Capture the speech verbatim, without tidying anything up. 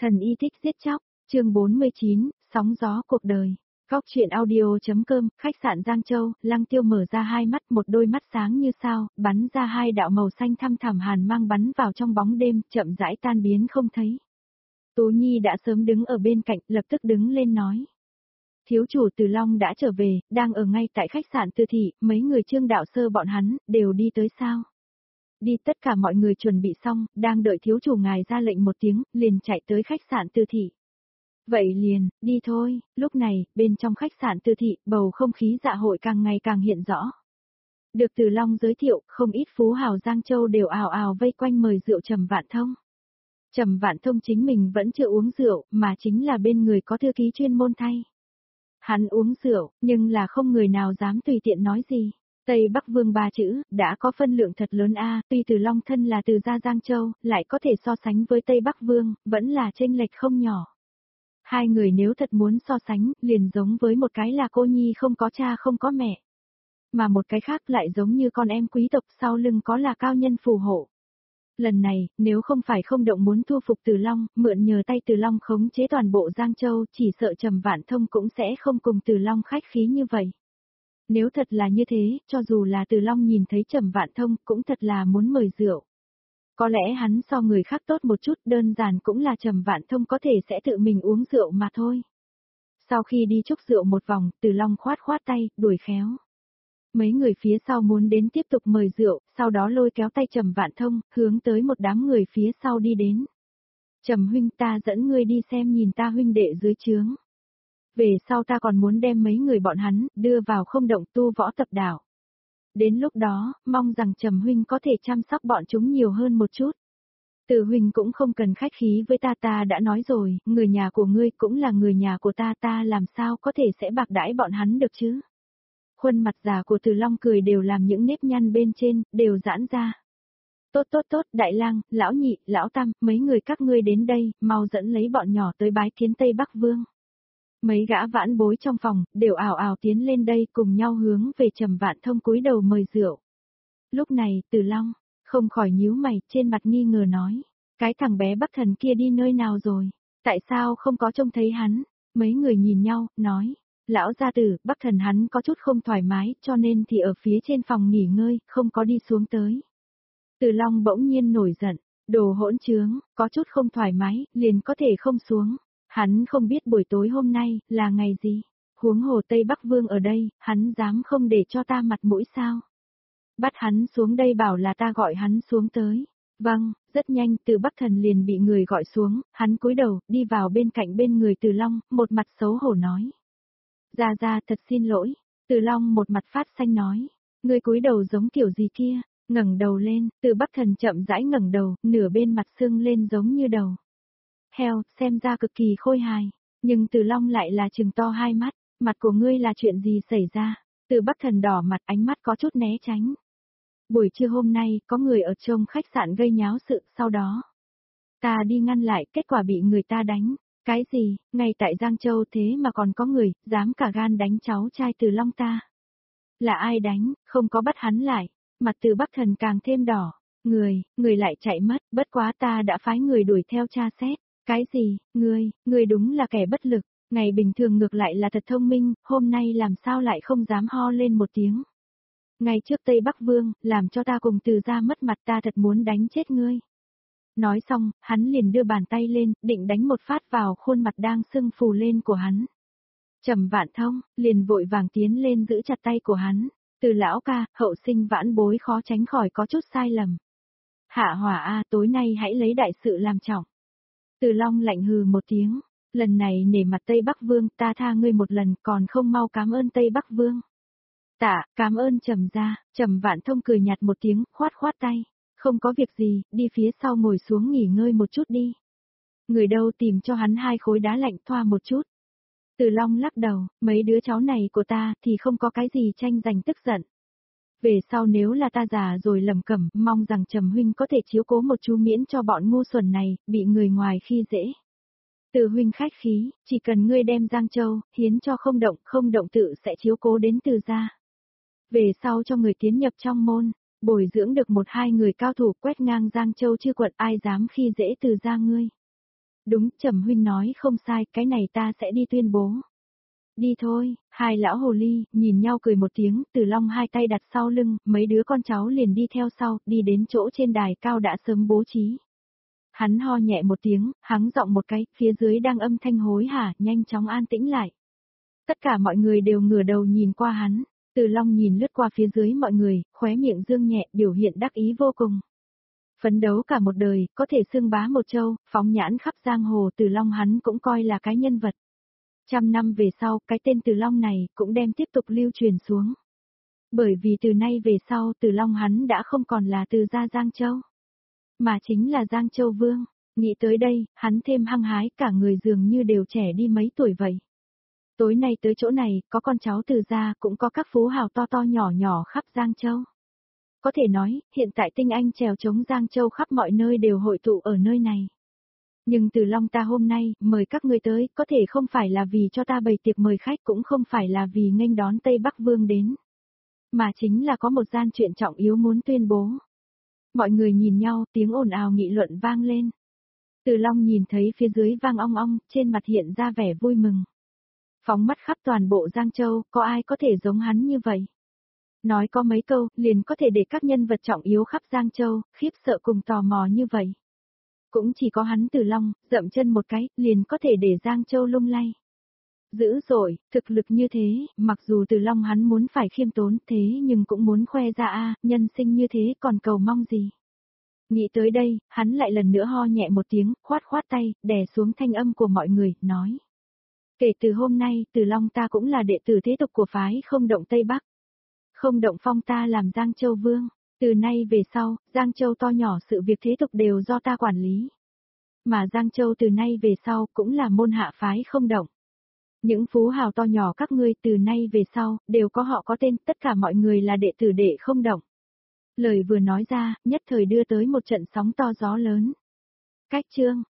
Thần y thích giết chóc, chương bốn mươi chín, sóng gió cuộc đời. Góc truyện audio.com, khách sạn Giang Châu, Lăng Tiêu mở ra hai mắt, một đôi mắt sáng như sao, bắn ra hai đạo màu xanh thăm thẳm hàn mang bắn vào trong bóng đêm, chậm rãi tan biến không thấy. Tú Nhi đã sớm đứng ở bên cạnh, lập tức đứng lên nói. Thiếu chủ Từ Long đã trở về, đang ở ngay tại khách sạn Từ Thị, mấy người Trương Đạo Sơ bọn hắn, đều đi tới sao? Đi, tất cả mọi người chuẩn bị xong, đang đợi thiếu chủ ngài ra lệnh một tiếng, liền chạy tới khách sạn Từ Thị. Vậy liền, đi thôi, lúc này, bên trong khách sạn Từ Thị, bầu không khí dạ hội càng ngày càng hiện rõ. Được Từ Long giới thiệu, không ít phú hào Giang Châu đều ào ào vây quanh mời rượu Trầm Vạn Thông. Trầm Vạn Thông chính mình vẫn chưa uống rượu, mà chính là bên người có thư ký chuyên môn thay. Hắn uống rượu, nhưng là không người nào dám tùy tiện nói gì. Tây Bắc Vương ba chữ, đã có phân lượng thật lớn a, tuy Từ Long thân là từ gia Giang Châu, lại có thể so sánh với Tây Bắc Vương, vẫn là chênh lệch không nhỏ. Hai người nếu thật muốn so sánh, liền giống với một cái là cô nhi không có cha không có mẹ. Mà một cái khác lại giống như con em quý tộc sau lưng có là cao nhân phù hộ. Lần này, nếu không phải không động muốn thu phục Từ Long, mượn nhờ tay Từ Long khống chế toàn bộ Giang Châu, chỉ sợ Trầm Vạn Thông cũng sẽ không cùng Từ Long khách khí như vậy. Nếu thật là như thế, cho dù là Từ Long nhìn thấy Trầm Vạn Thông, cũng thật là muốn mời rượu. Có lẽ hắn so người khác tốt một chút, đơn giản cũng là Trầm Vạn Thông có thể sẽ tự mình uống rượu mà thôi. Sau khi đi chúc rượu một vòng, Từ Long khoát khoát tay, đuổi khéo. Mấy người phía sau muốn đến tiếp tục mời rượu, sau đó lôi kéo tay Trầm Vạn Thông, hướng tới một đám người phía sau đi đến. Trầm huynh, ta dẫn ngươi đi xem nhìn ta huynh đệ dưới trướng. Về sau ta còn muốn đem mấy người bọn hắn, đưa vào không động tu võ tập đảo. Đến lúc đó, mong rằng Trầm huynh có thể chăm sóc bọn chúng nhiều hơn một chút. Từ huynh cũng không cần khách khí với ta, ta đã nói rồi, người nhà của ngươi cũng là người nhà của ta, ta làm sao có thể sẽ bạc đãi bọn hắn được chứ. Khuôn mặt già của Từ Long cười đều làm những nếp nhăn bên trên, đều giãn ra. Tốt tốt tốt, đại lang, lão nhị, lão tam, mấy người các ngươi đến đây, mau dẫn lấy bọn nhỏ tới bái kiến Tây Bắc Vương. Mấy gã vãn bối trong phòng, đều ào ào tiến lên đây cùng nhau hướng về Trầm Vạn Thông cúi đầu mời rượu. Lúc này, Từ Long, không khỏi nhíu mày, trên mặt nghi ngờ nói, cái thằng bé Bắc Thần kia đi nơi nào rồi, tại sao không có trông thấy hắn, mấy người nhìn nhau, nói, lão gia tử, Bắc Thần hắn có chút không thoải mái, cho nên thì ở phía trên phòng nghỉ ngơi, không có đi xuống tới. Từ Long bỗng nhiên nổi giận, đồ hỗn trướng, có chút không thoải mái, liền có thể không xuống. Hắn không biết buổi tối hôm nay là ngày gì, huống hồ Tây Bắc Vương ở đây, hắn dám không để cho ta mặt mũi sao? Bắt hắn xuống đây bảo là ta gọi hắn xuống tới. Vâng, rất nhanh Từ Bắc Thần liền bị người gọi xuống, hắn cúi đầu, đi vào bên cạnh bên người Từ Long, một mặt xấu hổ nói. Ra ra thật xin lỗi, Từ Long một mặt phát xanh nói, ngươi cúi đầu giống kiểu gì kia, ngẩng đầu lên, Từ Bắc Thần chậm rãi ngẩng đầu, nửa bên mặt sưng lên giống như đầu. Heo, xem ra cực kỳ khôi hài, nhưng Từ Long lại là trừng to hai mắt, mặt của ngươi là chuyện gì xảy ra? Từ Bắc Thần đỏ mặt, ánh mắt có chút né tránh. Buổi trưa hôm nay, có người ở trong khách sạn gây nháo sự, sau đó ta đi ngăn lại, kết quả bị người ta đánh. Cái gì, ngay tại Giang Châu thế mà còn có người, dám cả gan đánh cháu trai Từ Long ta. Là ai đánh, không có bắt hắn lại, mặt Từ Bắc Thần càng thêm đỏ. Người, người lại chạy mất, bất quá ta đã phái người đuổi theo tra xét. Cái gì, ngươi, ngươi đúng là kẻ bất lực, ngày bình thường ngược lại là thật thông minh, hôm nay làm sao lại không dám ho lên một tiếng. Ngày trước Tây Bắc Vương, làm cho ta cùng Từ gia mất mặt, ta thật muốn đánh chết ngươi. Nói xong, hắn liền đưa bàn tay lên, định đánh một phát vào khuôn mặt đang sưng phù lên của hắn. Trầm Vạn Thông, liền vội vàng tiến lên giữ chặt tay của hắn, Từ lão ca, hậu sinh vãn bối khó tránh khỏi có chút sai lầm. Hạ hỏa a, tối nay hãy lấy đại sự làm trọng. Từ Long lạnh hừ một tiếng, lần này nể mặt Tây Bắc Vương, ta tha ngươi một lần, còn không mau cảm ơn Tây Bắc Vương. Tạ, cảm ơn Trầm gia. Trầm Vạn Thông cười nhạt một tiếng, khoát khoát tay, không có việc gì, đi phía sau ngồi xuống nghỉ ngơi một chút đi. Người đâu tìm cho hắn hai khối đá lạnh thoa một chút. Từ Long lắc đầu, mấy đứa cháu này của ta thì không có cái gì tranh giành tức giận. Về sau nếu là ta già rồi lầm cẩm, mong rằng Trầm huynh có thể chiếu cố một chú miễn cho bọn ngu xuẩn này, bị người ngoài khi dễ. Từ huynh khách khí, chỉ cần ngươi đem Giang Châu, hiến cho không động, không động tự sẽ chiếu cố đến Từ gia. Về sau cho người tiến nhập trong môn, bồi dưỡng được một hai người cao thủ quét ngang Giang Châu chư quận, ai dám khi dễ Từ gia ngươi. Đúng, Trầm huynh nói không sai, cái này ta sẽ đi tuyên bố. Đi thôi, hai lão hồ ly, nhìn nhau cười một tiếng, Từ Long hai tay đặt sau lưng, mấy đứa con cháu liền đi theo sau, đi đến chỗ trên đài cao đã sớm bố trí. Hắn ho nhẹ một tiếng, hắng giọng một cái, phía dưới đang âm thanh hối hả, nhanh chóng an tĩnh lại. Tất cả mọi người đều ngửa đầu nhìn qua hắn, Từ Long nhìn lướt qua phía dưới mọi người, khóe miệng dương nhẹ, biểu hiện đắc ý vô cùng. Phấn đấu cả một đời, có thể xưng bá một châu, phóng nhãn khắp giang hồ, Từ Long hắn cũng coi là cái nhân vật. Trăm năm về sau, cái tên Từ Long này cũng đem tiếp tục lưu truyền xuống. Bởi vì từ nay về sau, Từ Long hắn đã không còn là Từ gia Giang Châu, mà chính là Giang Châu Vương. Nghĩ tới đây, hắn thêm hăng hái, cả người dường như đều trẻ đi mấy tuổi vậy. Tối nay tới chỗ này, có con cháu Từ gia, cũng có các phú hào to to nhỏ nhỏ khắp Giang Châu. Có thể nói, hiện tại tinh anh chèo chống Giang Châu khắp mọi nơi đều hội tụ ở nơi này. Nhưng Từ Long ta hôm nay, mời các ngươi tới, có thể không phải là vì cho ta bày tiệc mời khách, cũng không phải là vì nghênh đón Tây Bắc Vương đến. Mà chính là có một gian chuyện trọng yếu muốn tuyên bố. Mọi người nhìn nhau, tiếng ồn ào nghị luận vang lên. Từ Long nhìn thấy phía dưới vang ong ong, trên mặt hiện ra vẻ vui mừng. Phóng mắt khắp toàn bộ Giang Châu, có ai có thể giống hắn như vậy? Nói có mấy câu, liền có thể để các nhân vật trọng yếu khắp Giang Châu, khiếp sợ cùng tò mò như vậy. Cũng chỉ có hắn Từ Long, dậm chân một cái, liền có thể để Giang Châu lung lay. Dữ dội, thực lực như thế, mặc dù Từ Long hắn muốn phải khiêm tốn thế nhưng cũng muốn khoe ra a, nhân sinh như thế còn cầu mong gì. Nghĩ tới đây, hắn lại lần nữa ho nhẹ một tiếng, khoát khoát tay, đè xuống thanh âm của mọi người, nói. Kể từ hôm nay, Từ Long ta cũng là đệ tử thế tục của phái Không Động Tây Bắc. Không Động phong ta làm Giang Châu Vương. Từ nay về sau, Giang Châu to nhỏ sự việc thế tục đều do ta quản lý. Mà Giang Châu từ nay về sau cũng là môn hạ phái Không Động. Những phú hào to nhỏ các ngươi từ nay về sau, đều có họ có tên, tất cả mọi người là đệ tử đệ Không Động. Lời vừa nói ra, nhất thời đưa tới một trận sóng to gió lớn. Cách chương.